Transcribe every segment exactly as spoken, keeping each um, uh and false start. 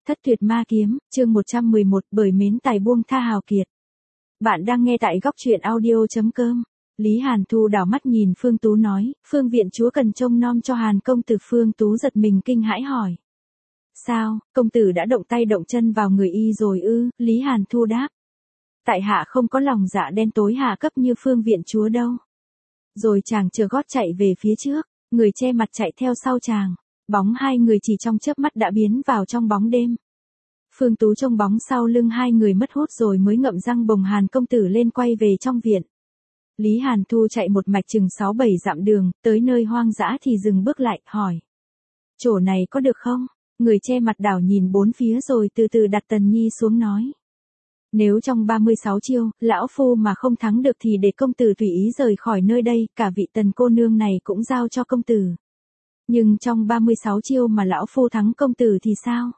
Thất tuyệt ma kiếm, chương một trăm mười một, bởi mến tài buông tha hào kiệt. Bạn đang nghe tại góc truyện audio.com. Lý Hàn Thu đảo mắt nhìn Phương Tú nói, Phương viện chúa cần trông nom cho Hàn công tử. Phương Tú giật mình kinh hãi hỏi. Sao, công tử đã động tay động chân vào người y rồi ư? Lý Hàn Thu đáp. Tại hạ không có lòng dạ đen tối hạ cấp như Phương viện chúa đâu. Rồi chàng chờ gót chạy về phía trước, người che mặt chạy theo sau chàng. Bóng hai người chỉ trong chớp mắt đã biến vào trong bóng đêm. Phương Tú trông bóng sau lưng hai người mất hút rồi mới ngậm răng bồng Hàn công tử lên quay về trong viện. Lý Hàn Thu chạy một mạch chừng sáu bảy dặm đường, tới nơi hoang dã thì dừng bước lại, hỏi. Chỗ này có được không? Người che mặt đảo nhìn bốn phía rồi từ từ đặt Tần Nhi xuống nói. Nếu trong ba mươi sáu chiêu, lão phu mà không thắng được thì để công tử tùy ý rời khỏi nơi đây, cả vị Tần cô nương này cũng giao cho công tử. Nhưng trong ba mươi sáu chiêu mà lão phu thắng công tử thì sao?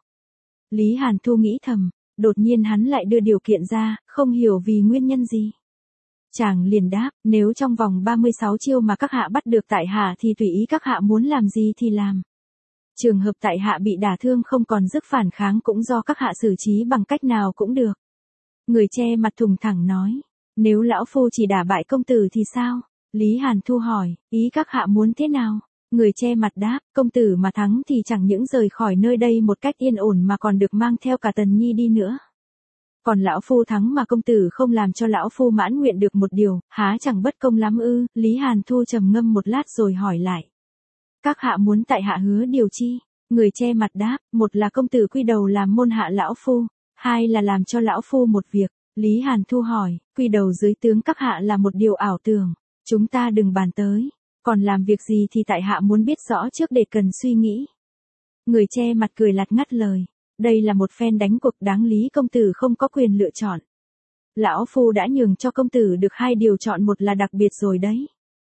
Lý Hàn Thu nghĩ thầm, đột nhiên hắn lại đưa điều kiện ra, không hiểu vì nguyên nhân gì. Chàng liền đáp, nếu trong vòng ba mươi sáu chiêu mà các hạ bắt được tại hạ thì tùy ý các hạ muốn làm gì thì làm. Trường hợp tại hạ bị đả thương không còn sức phản kháng cũng do các hạ xử trí bằng cách nào cũng được. Người che mặt thùng thẳng nói, nếu lão phu chỉ đả bại công tử thì sao? Lý Hàn Thu hỏi, ý các hạ muốn thế nào? Người che mặt đáp, công tử mà thắng thì chẳng những rời khỏi nơi đây một cách yên ổn mà còn được mang theo cả Tần Nhi đi nữa. Còn lão phu thắng mà công tử không làm cho lão phu mãn nguyện được một điều, há chẳng bất công lắm ư? Lý Hàn Thu trầm ngâm một lát rồi hỏi lại. Các hạ muốn tại hạ hứa điều chi? Người che mặt đáp, một là công tử quy đầu làm môn hạ lão phu, hai là làm cho lão phu một việc. Lý Hàn Thu hỏi, quy đầu dưới tướng các hạ là một điều ảo tưởng, chúng ta đừng bàn tới. Còn làm việc gì thì tại hạ muốn biết rõ trước để cần suy nghĩ. Người che mặt cười lạt ngắt lời. Đây là một phen đánh cuộc đáng lý công tử không có quyền lựa chọn. Lão phu đã nhường cho công tử được hai điều chọn một là đặc biệt rồi đấy.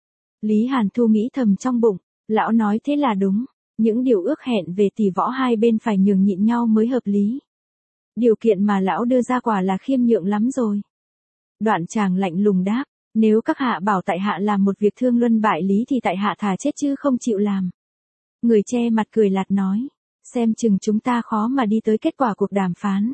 Lý Hàn Thu nghĩ thầm trong bụng. Lão nói thế là đúng. Những điều ước hẹn về tỷ võ hai bên phải nhường nhịn nhau mới hợp lý. Điều kiện mà lão đưa ra quả là khiêm nhượng lắm rồi. Đoạn chàng lạnh lùng đáp. Nếu các hạ bảo tại hạ làm một việc thương luân bại lý thì tại hạ thà chết chứ không chịu làm. Người che mặt cười lạt nói. Xem chừng chúng ta khó mà đi tới kết quả cuộc đàm phán.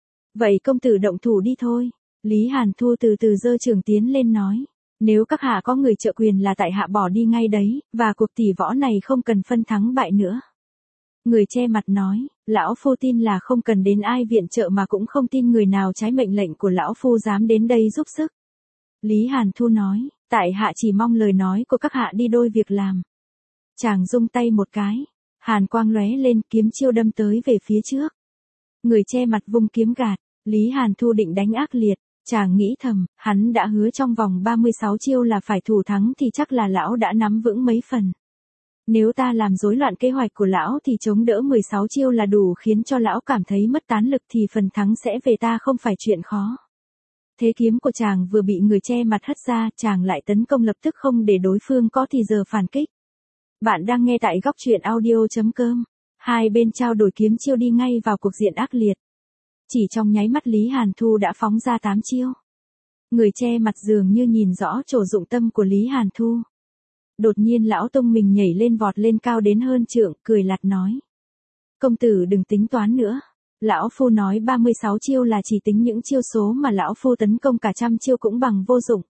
Vậy công tử động thủ đi thôi. Lý Hàn Thu từ từ giơ trường tiến lên nói. Nếu các hạ có người trợ quyền là tại hạ bỏ đi ngay đấy, và cuộc tỷ võ này không cần phân thắng bại nữa. Người che mặt nói, lão phu tin là không cần đến ai viện trợ mà cũng không tin người nào trái mệnh lệnh của lão phu dám đến đây giúp sức. Lý Hàn Thu nói, tại hạ chỉ mong lời nói của các hạ đi đôi việc làm. Chàng rung tay một cái, hàn quang lóe lên, kiếm chiêu đâm tới về phía trước. Người che mặt vung kiếm gạt, Lý Hàn Thu định đánh ác liệt, chàng nghĩ thầm, hắn đã hứa trong vòng ba mươi sáu chiêu là phải thủ thắng thì chắc là lão đã nắm vững mấy phần. Nếu ta làm rối loạn kế hoạch của lão thì chống đỡ mười sáu chiêu là đủ khiến cho lão cảm thấy mất tán lực thì phần thắng sẽ về ta không phải chuyện khó. Thế kiếm của chàng vừa bị người che mặt hất ra, chàng lại tấn công lập tức không để đối phương có thì giờ phản kích. Bạn đang nghe tại góc truyện audio.com. Hai bên trao đổi kiếm chiêu đi ngay vào cuộc diện ác liệt. Chỉ trong nháy mắt Lý Hàn Thu đã phóng ra tám chiêu. Người che mặt dường như nhìn rõ chỗ dụng tâm của Lý Hàn Thu. Đột nhiên lão tung mình nhảy lên vọt lên cao đến hơn trượng, cười lạt nói. Công tử đừng tính toán nữa. Lão phu nói ba mươi sáu chiêu là chỉ tính những chiêu số mà lão phu tấn công cả trăm chiêu cũng bằng vô dụng.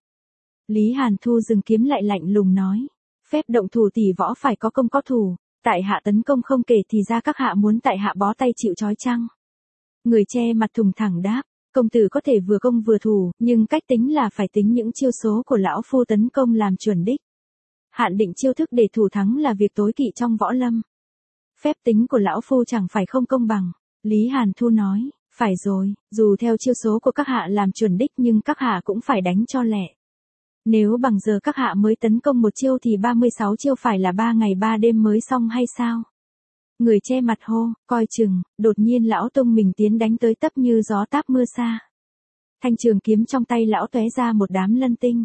Lý Hàn Thu dừng kiếm lại lạnh lùng nói. Phép động thủ tỷ võ phải có công có thủ. Tại hạ tấn công không kể thì ra các hạ muốn tại hạ bó tay chịu trói chăng? Người che mặt thùng thẳng đáp. Công tử có thể vừa công vừa thủ, nhưng cách tính là phải tính những chiêu số của lão phu tấn công làm chuẩn đích. Hạn định chiêu thức để thủ thắng là việc tối kỵ trong võ lâm. Phép tính của lão phu chẳng phải không công bằng. Lý Hàn Thu nói, phải rồi, dù theo chiêu số của các hạ làm chuẩn đích nhưng các hạ cũng phải đánh cho lẹ. Nếu bằng giờ các hạ mới tấn công một chiêu thì ba mươi sáu chiêu phải là ba ngày ba đêm mới xong hay sao? Người che mặt hô, coi chừng, đột nhiên lão tung mình tiến đánh tới tấp như gió táp mưa xa. Thanh trường kiếm trong tay lão tóe ra một đám lân tinh.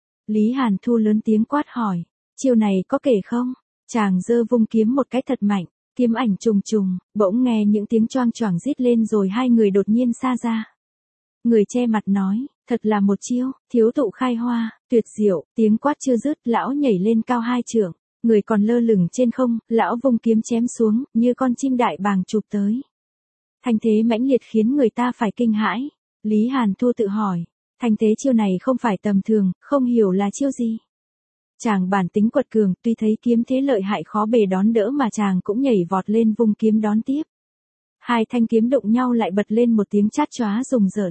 Lý Hàn Thu lớn tiếng quát hỏi, chiêu này có kể không? Chàng giơ vung kiếm một cái thật mạnh. Kiếm ảnh trùng trùng, bỗng nghe những tiếng choang choảng rít lên rồi hai người đột nhiên xa ra. Người che mặt nói, thật là một chiêu, thiếu tụ khai hoa, tuyệt diệu, tiếng quát chưa dứt, lão nhảy lên cao hai trượng, người còn lơ lửng trên không, lão vung kiếm chém xuống, như con chim đại bàng chụp tới. Thanh thế mãnh liệt khiến người ta phải kinh hãi. Lý Hàn Thu tự hỏi, thanh thế chiêu này không phải tầm thường, không hiểu là chiêu gì. Chàng bản tính quật cường, tuy thấy kiếm thế lợi hại khó bề đón đỡ mà chàng cũng nhảy vọt lên vung kiếm đón tiếp. Hai thanh kiếm đụng nhau lại bật lên một tiếng chát chóa rùng rợn.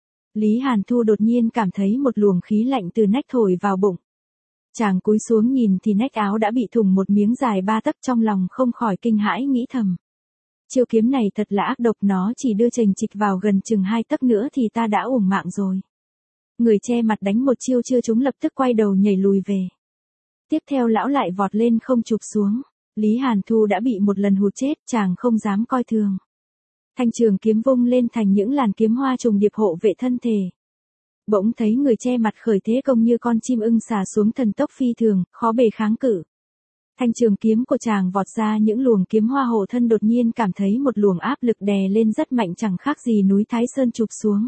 Lý Hàn Thu đột nhiên cảm thấy một luồng khí lạnh từ nách thổi vào bụng. Chàng cúi xuống nhìn thì nách áo đã bị thủng một miếng dài ba tấc, trong lòng không khỏi kinh hãi nghĩ thầm. Chiêu kiếm này thật là ác độc, nó chỉ đưa chành chịch vào gần chừng hai tấc nữa thì ta đã uổng mạng rồi. Người che mặt đánh một chiêu chưa trúng lập tức quay đầu nhảy lùi về. Tiếp theo lão lại vọt lên không chụp xuống. Lý Hàn Thu đã bị một lần hụt chết, chàng không dám coi thường. Thanh trường kiếm vung lên thành những làn kiếm hoa trùng điệp hộ vệ thân thể. Bỗng thấy người che mặt khởi thế công như con chim ưng xà xuống, thần tốc phi thường, khó bề kháng cự. Thanh trường kiếm của chàng vọt ra những luồng kiếm hoa hộ thân, đột nhiên cảm thấy một luồng áp lực đè lên rất mạnh, chẳng khác gì núi Thái Sơn chụp xuống.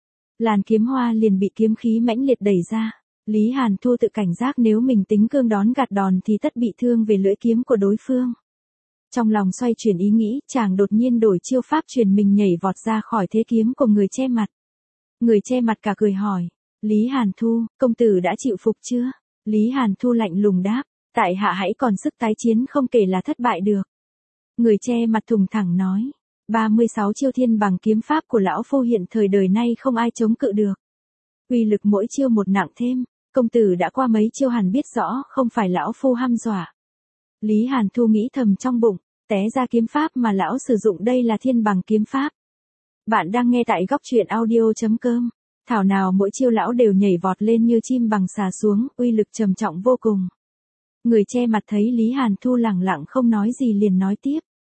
Làn kiếm hoa liền bị kiếm khí mãnh liệt đẩy ra. Lý Hàn Thu tự cảnh giác nếu mình tính cương đón gạt đòn thì tất bị thương về lưỡi kiếm của đối phương. Trong lòng xoay chuyển ý nghĩ, chàng đột nhiên đổi chiêu pháp, truyền mình nhảy vọt ra khỏi thế kiếm của người che mặt. Người che mặt cả cười hỏi, Lý Hàn Thu, công tử đã chịu phục chưa? Lý Hàn Thu lạnh lùng đáp, tại hạ hãy còn sức tái chiến, không kể là thất bại được. Người che mặt thùng thẳng nói, ba mươi sáu chiêu thiên bằng kiếm pháp của lão phu hiện thời đời nay không ai chống cự được. Uy lực mỗi chiêu một nặng thêm, công tử đã qua mấy chiêu hẳn biết rõ, không phải lão phu hăm dọa. Lý Hàn Thu nghĩ thầm trong bụng, té ra kiếm pháp mà lão sử dụng đây là thiên bằng kiếm pháp. Bạn đang nghe tại góc truyện audio chấm com. Thảo nào mỗi chiêu lão đều nhảy vọt lên như chim bằng xà xuống, uy lực trầm trọng vô cùng. Người che mặt thấy Lý Hàn Thu lẳng lặng không nói gì liền nói tiếp.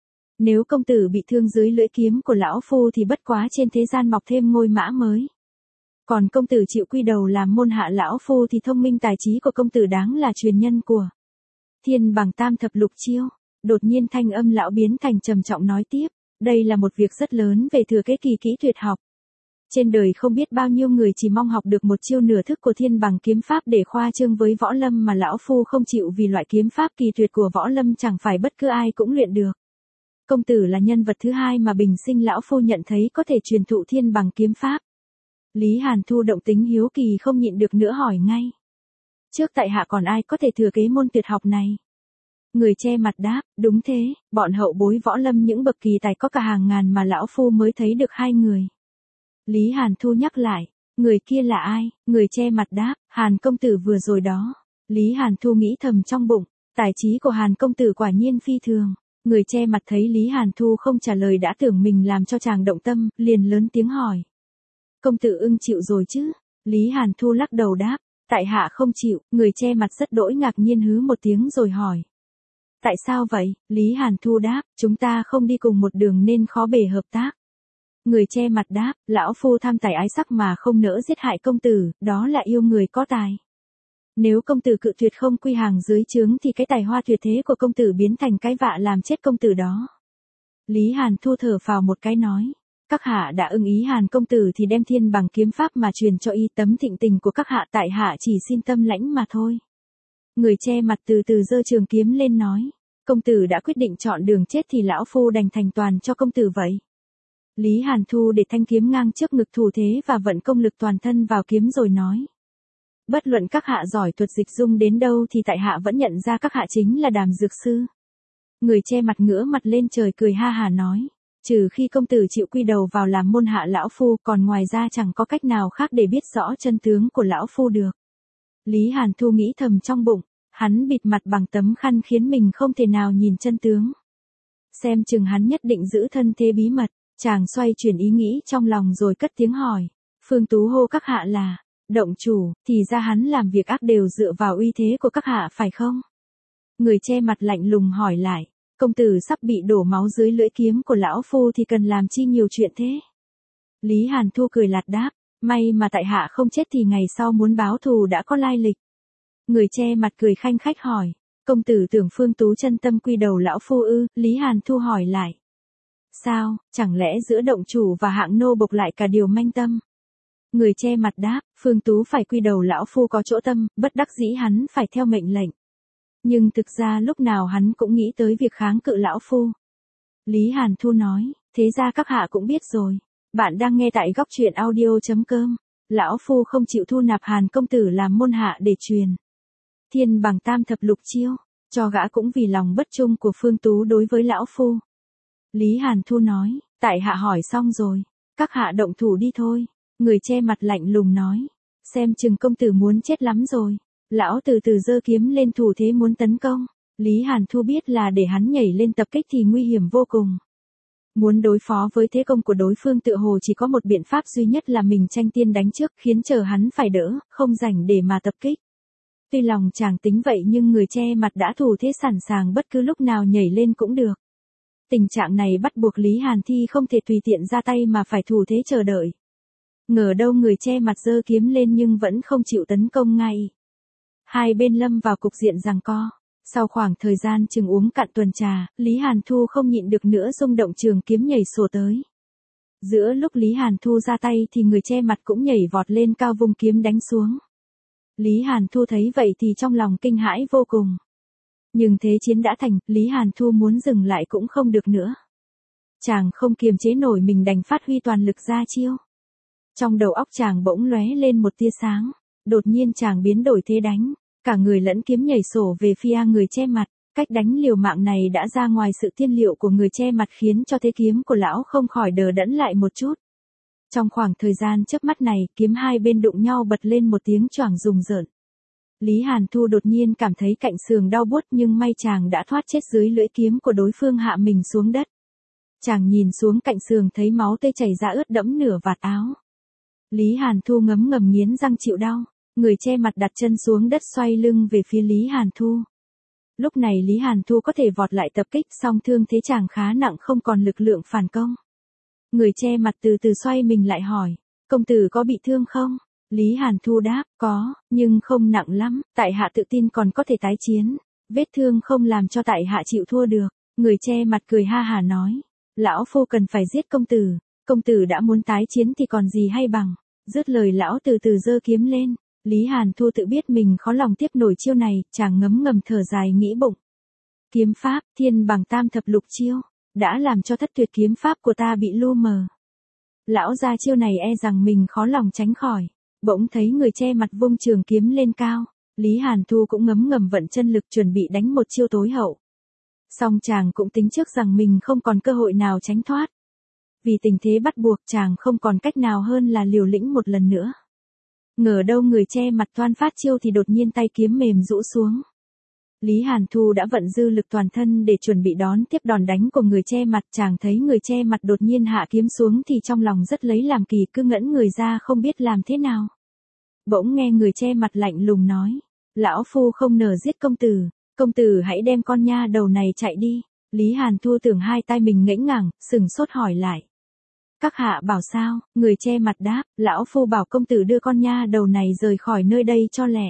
Nếu công tử bị thương dưới lưỡi kiếm của lão phu thì bất quá trên thế gian mọc thêm ngôi mã mới. Còn công tử chịu quy đầu làm môn hạ lão phu thì thông minh tài trí của công tử đáng là truyền nhân của thiên bằng tam thập lục chiêu. Đột nhiên thanh âm lão biến thành trầm trọng nói tiếp, đây là một việc rất lớn về thừa kế kỳ kỹ tuyệt học. Trên đời không biết bao nhiêu người chỉ mong học được một chiêu nửa thức của thiên bằng kiếm pháp để khoa trương với võ lâm, mà lão phu không chịu, vì loại kiếm pháp kỳ tuyệt của võ lâm chẳng phải bất cứ ai cũng luyện được. Công tử là nhân vật thứ hai mà bình sinh lão phu nhận thấy có thể truyền thụ thiên bằng kiếm pháp. Lý Hàn Thu động tính hiếu kỳ không nhịn được nữa hỏi ngay. Trước tại hạ còn ai có thể thừa kế môn tuyệt học này? Người che mặt đáp, đúng thế, bọn hậu bối võ lâm những bậc kỳ tài có cả hàng ngàn mà lão phu mới thấy được hai người. Lý Hàn Thu nhắc lại, người kia là ai? Người che mặt đáp, Hàn công tử vừa rồi đó. Lý Hàn Thu nghĩ thầm trong bụng, tài trí của Hàn công tử quả nhiên phi thường. Người che mặt thấy Lý Hàn Thu không trả lời đã tưởng mình làm cho chàng động tâm, liền lớn tiếng hỏi. Công tử ưng chịu rồi chứ? Lý Hàn Thu lắc đầu đáp, tại hạ không chịu. Người che mặt rất đỗi ngạc nhiên hứ một tiếng rồi hỏi. Tại sao vậy? Lý Hàn Thu đáp, chúng ta không đi cùng một đường nên khó bề hợp tác. Người che mặt đáp, lão phu tham tài ái sắc mà không nỡ giết hại công tử, đó là yêu người có tài. Nếu công tử cự tuyệt không quy hàng dưới trướng thì cái tài hoa tuyệt thế của công tử biến thành cái vạ làm chết công tử đó. Lý Hàn Thu thở phào một cái nói, các hạ đã ưng ý Hàn công tử thì đem thiên bằng kiếm pháp mà truyền cho y, tấm thịnh tình của các hạ tại hạ chỉ xin tâm lãnh mà thôi. Người che mặt từ từ giơ trường kiếm lên nói, công tử đã quyết định chọn đường chết thì lão phu đành thành toàn cho công tử vậy. Lý Hàn Thu để thanh kiếm ngang trước ngực thủ thế và vận công lực toàn thân vào kiếm rồi nói. Bất luận các hạ giỏi thuật dịch dung đến đâu thì tại hạ vẫn nhận ra các hạ chính là Đàm Dược Sư. Người che mặt ngửa mặt lên trời cười ha hà nói, trừ khi công tử chịu quy đầu vào làm môn hạ lão phu, còn ngoài ra chẳng có cách nào khác để biết rõ chân tướng của lão phu được. Lý Hàn Thu nghĩ thầm trong bụng, hắn bịt mặt bằng tấm khăn khiến mình không thể nào nhìn chân tướng. Xem chừng hắn nhất định giữ thân thế bí mật. Chàng xoay chuyển ý nghĩ trong lòng rồi cất tiếng hỏi, Phương Tú hô các hạ là động chủ, thì ra hắn làm việc ác đều dựa vào uy thế của các hạ phải không? Người che mặt lạnh lùng hỏi lại, công tử sắp bị đổ máu dưới lưỡi kiếm của lão phu thì cần làm chi nhiều chuyện thế? Lý Hàn Thu cười lạt đáp, may mà tại hạ không chết thì ngày sau muốn báo thù đã có lai lịch. Người che mặt cười khanh khách hỏi, công tử tưởng Phương Tú chân tâm quy đầu lão phu ư? Lý Hàn Thu hỏi lại. Sao, chẳng lẽ giữa động chủ và hạng nô bộc lại cả điều manh tâm? Người che mặt đáp, Phương Tú phải quy đầu lão phu có chỗ tâm, bất đắc dĩ hắn phải theo mệnh lệnh. Nhưng thực ra lúc nào hắn cũng nghĩ tới việc kháng cự lão phu. Lý Hàn Thu nói, Thế ra các hạ cũng biết rồi. Bạn đang nghe tại góc truyện audio.com. Lão Phu không chịu thu nạp Hàn công tử làm môn hạ để truyền thiên bằng tam thập lục chiêu, cho gã cũng vì lòng bất trung của Phương Tú đối với Lão Phu. Lý Hàn Thu nói, tại hạ hỏi xong rồi, các hạ động thủ đi thôi. Người che mặt lạnh lùng nói, xem chừng công tử muốn chết lắm rồi. Lão từ từ giơ kiếm lên thủ thế muốn tấn công. Lý Hàn Thu biết là để hắn nhảy lên tập kích thì nguy hiểm vô cùng. Muốn đối phó với thế công của đối phương tựa hồ chỉ có một biện pháp duy nhất là mình tranh tiên đánh trước, khiến chờ hắn phải đỡ, không rảnh để mà tập kích. Tuy lòng chàng tính vậy nhưng người che mặt đã thủ thế sẵn sàng bất cứ lúc nào nhảy lên cũng được. Tình trạng này bắt buộc Lý Hàn Thi không thể tùy tiện ra tay mà phải thủ thế chờ đợi. Ngờ đâu người che mặt giơ kiếm lên nhưng vẫn không chịu tấn công ngay. Hai bên lâm vào cục diện giằng co. Sau khoảng thời gian chừng uống cạn tuần trà, Lý Hàn Thu không nhịn được nữa rung động trường kiếm nhảy sổ tới. Giữa lúc Lý Hàn Thu ra tay thì người che mặt cũng nhảy vọt lên cao vung kiếm đánh xuống. Lý Hàn Thu thấy vậy thì trong lòng kinh hãi vô cùng. Nhưng thế chiến đã thành, Lý Hàn Thu muốn dừng lại cũng không được nữa. Chàng không kiềm chế nổi mình đành phát huy toàn lực ra chiêu. Trong đầu óc chàng bỗng lóe lên một tia sáng, đột nhiên chàng biến đổi thế đánh. Cả người lẫn kiếm nhảy sổ về phía người che mặt, cách đánh liều mạng này đã ra ngoài sự tiên liệu của người che mặt khiến cho thế kiếm của lão không khỏi đờ đẫn lại một chút. Trong khoảng thời gian chớp mắt này, kiếm hai bên đụng nhau bật lên một tiếng choảng rùng rợn. Lý Hàn Thu đột nhiên cảm thấy cạnh sườn đau buốt nhưng may chàng đã thoát chết dưới lưỡi kiếm của đối phương hạ mình xuống đất. Chàng nhìn xuống cạnh sườn thấy máu tươi chảy ra ướt đẫm nửa vạt áo. Lý Hàn Thu ngấm ngầm nghiến răng chịu đau. Người che mặt đặt chân xuống đất xoay lưng về phía Lý Hàn Thu. Lúc này Lý Hàn Thu có thể vọt lại tập kích song thương thế chàng khá nặng không còn lực lượng phản công. Người che mặt từ từ xoay mình lại hỏi, công tử có bị thương không? Lý Hàn Thu đáp, có, nhưng không nặng lắm, tại hạ tự tin còn có thể tái chiến. Vết thương không làm cho tại hạ chịu thua được. Người che mặt cười ha hà nói, lão phu cần phải giết công tử, công tử đã muốn tái chiến thì còn gì hay bằng. Dứt lời lão từ từ giơ kiếm lên. Lý Hàn Thu tự biết mình khó lòng tiếp nổi chiêu này, chàng ngấm ngầm thở dài nghĩ bụng. Kiếm pháp, thiên bằng tam thập lục chiêu, đã làm cho thất tuyệt kiếm pháp của ta bị lu mờ. Lão ra chiêu này e rằng mình khó lòng tránh khỏi. Bỗng thấy người che mặt vung trường kiếm lên cao, Lý Hàn Thu cũng ngấm ngầm vận chân lực chuẩn bị đánh một chiêu tối hậu. Song chàng cũng tính trước rằng mình không còn cơ hội nào tránh thoát. Vì tình thế bắt buộc chàng không còn cách nào hơn là liều lĩnh một lần nữa. Ngờ đâu người che mặt toan phát chiêu thì đột nhiên tay kiếm mềm rũ xuống. Lý Hàn Thu đã vận dư lực toàn thân để chuẩn bị đón tiếp đòn đánh của người che mặt. Chàng thấy người che mặt đột nhiên hạ kiếm xuống thì trong lòng rất lấy làm kỳ, cứ ngẩn người ra không biết làm thế nào. Bỗng nghe người che mặt lạnh lùng nói, lão phu không nỡ giết công tử, công tử hãy đem con nha đầu này chạy đi. Lý Hàn Thu tưởng hai tay mình ngẫy ngẳng, sừng sốt hỏi lại. Các hạ bảo sao? Người che mặt đáp, lão phu bảo công tử đưa con nha đầu này rời khỏi nơi đây cho lẹ.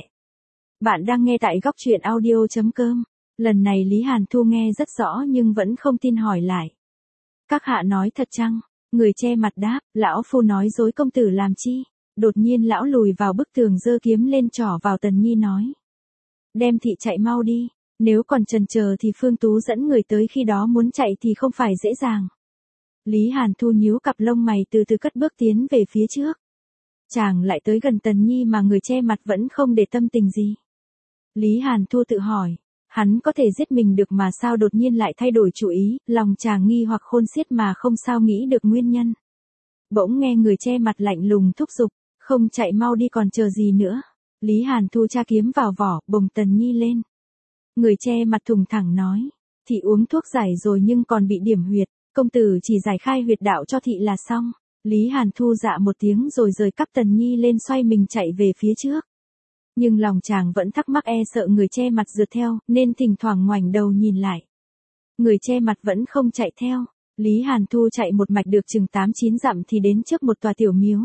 Bạn đang nghe tại góc truyện audio.com. Lần này Lý Hàn Thu nghe rất rõ nhưng vẫn không tin hỏi lại. Các hạ nói thật chăng? Người che mặt đáp, lão phu nói dối công tử làm chi? Đột nhiên lão lùi vào bức tường giơ kiếm lên trỏ vào Tần Nhi nói. Đem thị chạy mau đi, nếu còn chần chờ thì Phương Tú dẫn người tới, khi đó muốn chạy thì không phải dễ dàng. Lý Hàn Thu nhíu cặp lông mày từ từ cất bước tiến về phía trước. Chàng lại tới gần Tần Nhi mà người che mặt vẫn không để tâm tình gì. Lý Hàn Thu tự hỏi, hắn có thể giết mình được mà sao đột nhiên lại thay đổi chủ ý, lòng chàng nghi hoặc khôn xiết mà không sao nghĩ được nguyên nhân. Bỗng nghe người che mặt lạnh lùng thúc giục, không chạy mau đi còn chờ gì nữa. Lý Hàn Thu tra kiếm vào vỏ, bồng Tần Nhi lên. Người che mặt thùng thẳng nói, thị uống thuốc giải rồi nhưng còn bị điểm huyệt. Công tử chỉ giải khai huyệt đạo cho thị là xong. Lý Hàn Thu dạ một tiếng rồi rời cắp Tần Nhi lên xoay mình chạy về phía trước. Nhưng lòng chàng vẫn thắc mắc e sợ người che mặt rượt theo, nên thỉnh thoảng ngoảnh đầu nhìn lại. Người che mặt vẫn không chạy theo. Lý Hàn Thu chạy một mạch được chừng tám chín dặm thì đến trước một tòa tiểu miếu.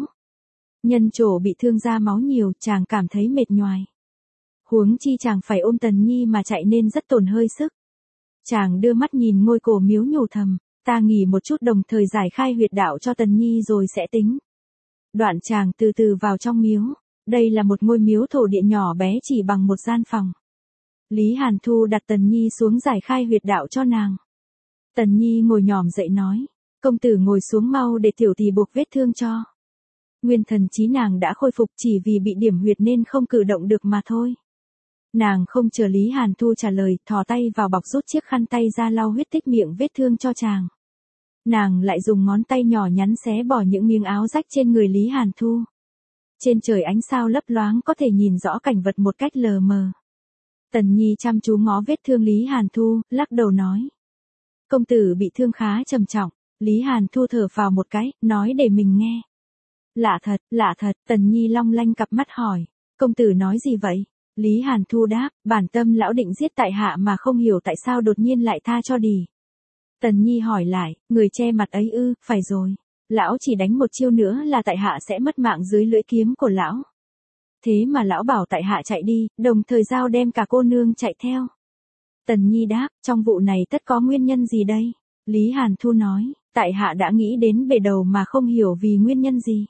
Nhân chỗ bị thương ra máu nhiều, chàng cảm thấy mệt nhoài. Huống chi chàng phải ôm Tần Nhi mà chạy nên rất tổn hơi sức. Chàng đưa mắt nhìn ngôi cổ miếu nhủ thầm. Ta nghỉ một chút đồng thời giải khai huyệt đạo cho Tần Nhi rồi sẽ tính. Đoạn chàng từ từ vào trong miếu. Đây là một ngôi miếu thổ địa nhỏ bé chỉ bằng một gian phòng. Lý Hàn Thu đặt Tần Nhi xuống giải khai huyệt đạo cho nàng. Tần Nhi ngồi nhòm dậy nói. Công tử ngồi xuống mau để tiểu tỷ buộc vết thương cho. Nguyên thần trí nàng đã khôi phục, chỉ vì bị điểm huyệt nên không cử động được mà thôi. Nàng không chờ Lý Hàn Thu trả lời, thò tay vào bọc rút chiếc khăn tay ra lau huyết tích miệng vết thương cho chàng. Nàng lại dùng ngón tay nhỏ nhắn xé bỏ những miếng áo rách trên người Lý Hàn Thu. Trên trời ánh sao lấp loáng có thể nhìn rõ cảnh vật một cách lờ mờ. Tần Nhi chăm chú ngó vết thương Lý Hàn Thu, lắc đầu nói. Công tử bị thương khá trầm trọng. Lý Hàn Thu thở vào một cái, nói để mình nghe. Lạ thật, lạ thật, Tần Nhi long lanh cặp mắt hỏi. Công tử nói gì vậy? Lý Hàn Thu đáp, bản tâm lão định giết tại hạ mà không hiểu tại sao đột nhiên lại tha cho đì. Tần Nhi hỏi lại, người che mặt ấy ư, phải rồi. Lão chỉ đánh một chiêu nữa là tại hạ sẽ mất mạng dưới lưỡi kiếm của lão. Thế mà lão bảo tại hạ chạy đi, đồng thời giao đem cả cô nương chạy theo. Tần Nhi đáp, trong vụ này tất có nguyên nhân gì đây? Lý Hàn Thu nói, tại hạ đã nghĩ đến bề đầu mà không hiểu vì nguyên nhân gì.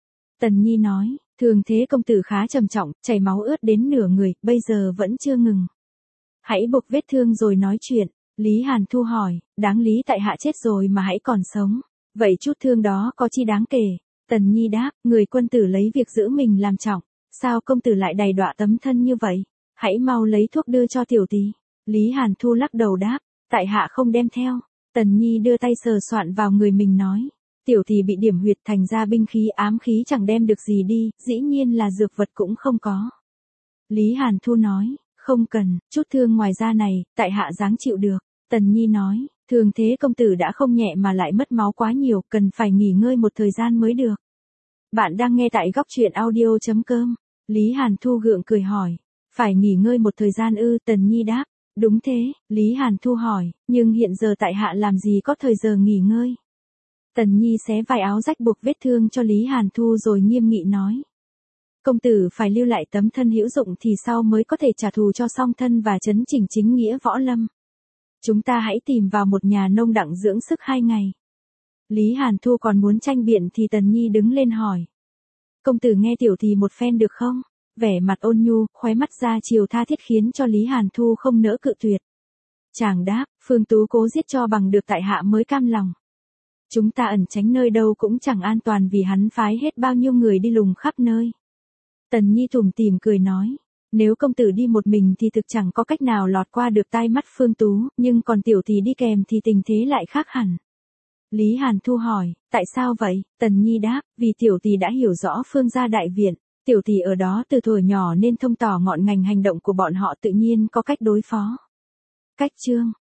Tần Nhi nói, thường thế công tử khá trầm trọng, chảy máu ướt đến nửa người, bây giờ vẫn chưa ngừng. Hãy buộc vết thương rồi nói chuyện. Lý Hàn Thu hỏi, đáng lý tại hạ chết rồi mà hãy còn sống. Vậy chút thương đó có chi đáng kể? Tần Nhi đáp, người quân tử lấy việc giữ mình làm trọng. Sao công tử lại đầy đọa tấm thân như vậy? Hãy mau lấy thuốc đưa cho tiểu tỷ. Lý Hàn Thu lắc đầu đáp, tại hạ không đem theo. Tần Nhi đưa tay sờ soạn vào người mình nói. Tiểu tỷ bị điểm huyệt thành ra binh khí ám khí chẳng đem được gì đi, dĩ nhiên là dược vật cũng không có. Lý Hàn Thu nói, không cần, chút thương ngoài da này, tại hạ dáng chịu được. Tần Nhi nói, thường thế công tử đã không nhẹ mà lại mất máu quá nhiều, cần phải nghỉ ngơi một thời gian mới được. Bạn đang nghe tại góc truyện audio chấm com. Lý Hàn Thu gượng cười hỏi, phải nghỉ ngơi một thời gian ư? Tần Nhi đáp, đúng thế. Lý Hàn Thu hỏi, nhưng hiện giờ tại hạ làm gì có thời giờ nghỉ ngơi? Tần Nhi xé vài áo rách buộc vết thương cho Lý Hàn Thu rồi nghiêm nghị nói. Công tử phải lưu lại tấm thân hữu dụng thì sau mới có thể trả thù cho song thân và chấn chỉnh chính nghĩa võ lâm. Chúng ta hãy tìm vào một nhà nông đặng dưỡng sức hai ngày. Lý Hàn Thu còn muốn tranh biện thì Tần Nhi đứng lên hỏi. Công tử nghe tiểu thì một phen được không? Vẻ mặt ôn nhu, khóe mắt ra chiều tha thiết khiến cho Lý Hàn Thu không nỡ cự tuyệt. Chàng đáp, Phương Tú cố giết cho bằng được tại hạ mới cam lòng. Chúng ta ẩn tránh nơi đâu cũng chẳng an toàn vì hắn phái hết bao nhiêu người đi lùng khắp nơi. Tần Nhi tủm tỉm cười nói, nếu công tử đi một mình thì thực chẳng có cách nào lọt qua được tai mắt Phương Tú, nhưng còn tiểu thì đi kèm thì tình thế lại khác hẳn. Lý Hàn Thu hỏi, tại sao vậy? Tần Nhi đáp, vì tiểu tỷ đã hiểu rõ Phương gia đại viện, tiểu tỷ ở đó từ thuở nhỏ nên thông tỏ ngọn ngành hành động của bọn họ, tự nhiên có cách đối phó. Cách chương